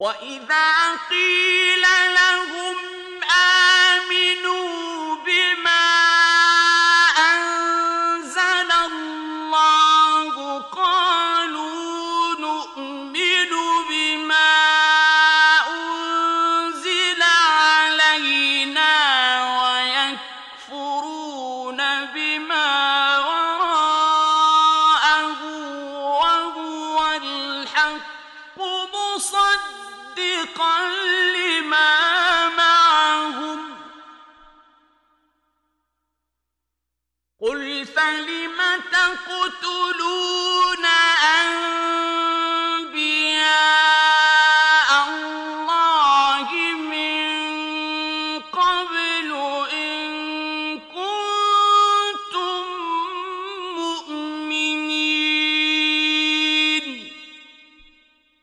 وَإِذَا قِيلَ لَهُمْ آمِنُوا بِمَا أَنزَلَ اللَّهُ قَالُوا نُؤْمِنُ بِمَا أُنزِلَ عَلَيْنَا وَيَكْفُرُونَ بِمَا وَرَاءَهُ وَهُوَ الْحَقُّ مُصَدِّقًا لِمَا مَعَهُمْ ۗ قُلْ فَلِمَ تَقْتُلُونَ